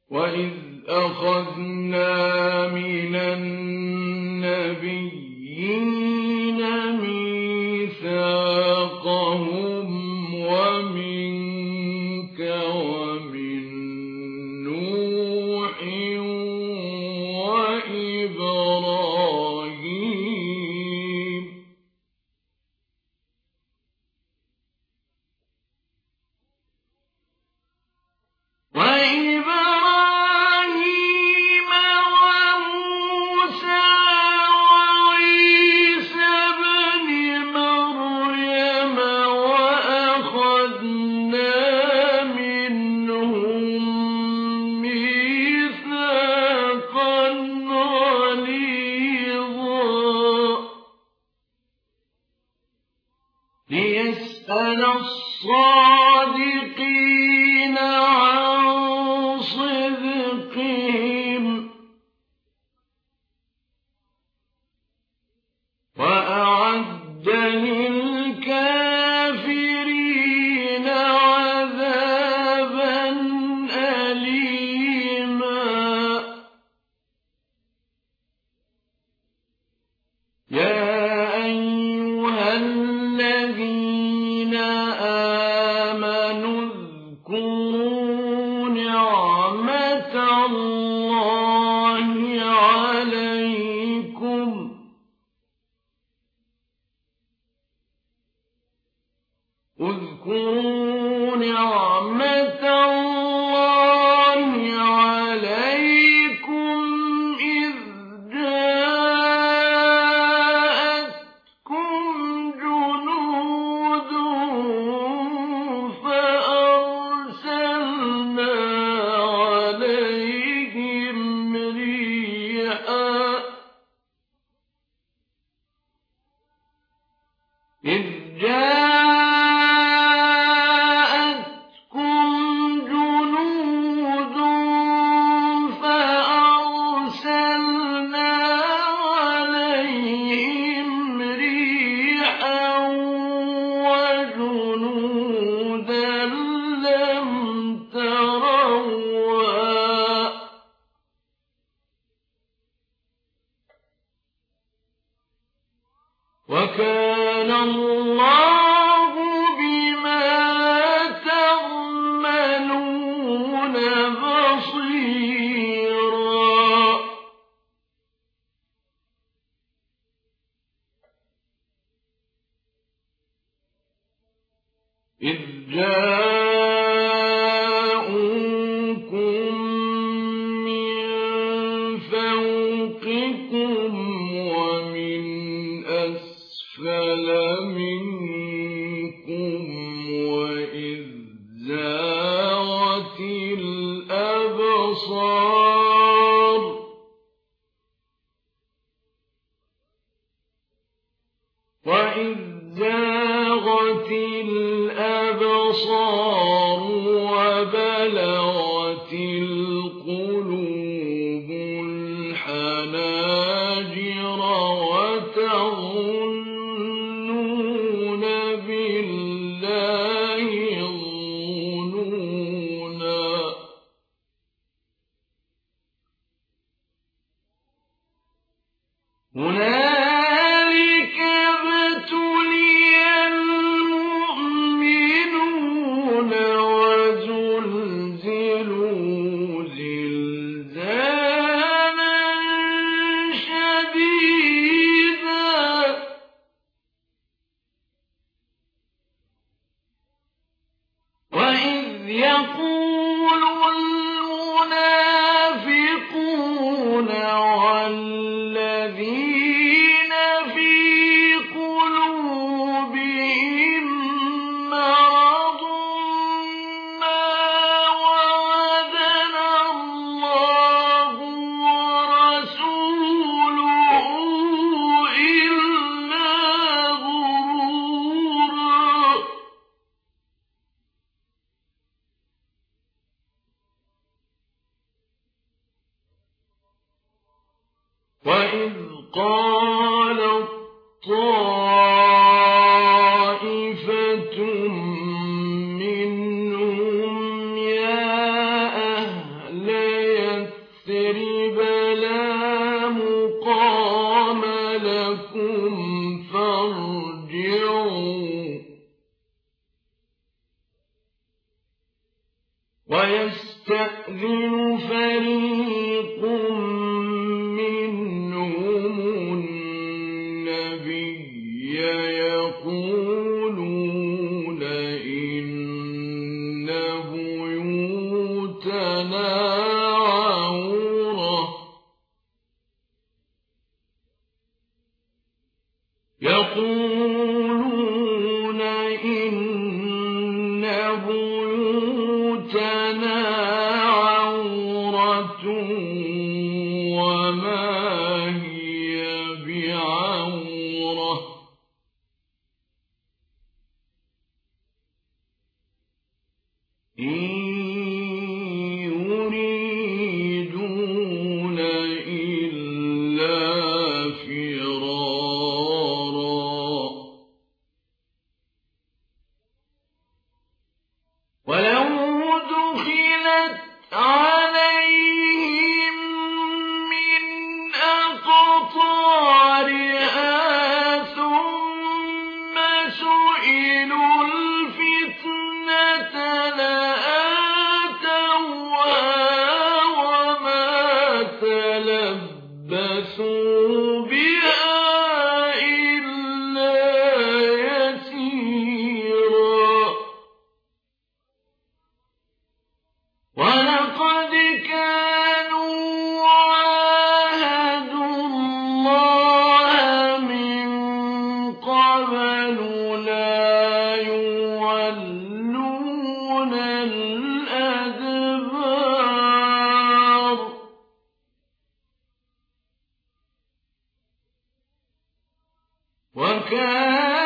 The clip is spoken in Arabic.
وإذ أخذنا من النبيين ميثاقهم ومنك ومن نوح وإبراهيم وموسى وعيسى ابن مريم وأخذنا منهم ميثاقا غليظا ليسأل الصادقين عن صدقهم وأعد للكافرين عذابا أليما يا أيها الذين آمنوا اذكروا نعمة الله عليكم إذ جاءتكم جنود فأرسلنا عليهم ريحا وجنودا لم تروها وكان الله بما تعملون بصيرا إذ جاءوكم من فوقكم ومن أسفل منكم وإذ زاغت الأبصار وبلغت القلوب الحناجر وتظنون بالله الظنونا هنالك ابتلي المؤمنون وزلزلوا زلزالا شديدا وإذ يقول المنافقون والذين في قلوبهم مرض ما وعدنا الله ورسوله إلا غرورا وإذ قالت طائفة منهم يا أهل ويستأذن فريق منهم النبي يقولون إن بيوتنا عورة وما هي بعورة إن يريدون إلا فرارا ولو دخلت عليهم من أقطارها ثم سئلوا الفتنة لآتوها وما تلبثوا بها إلا يسيرا ولقد كانوا عاهدوا الله من قبل لا يولون الأدبار وكان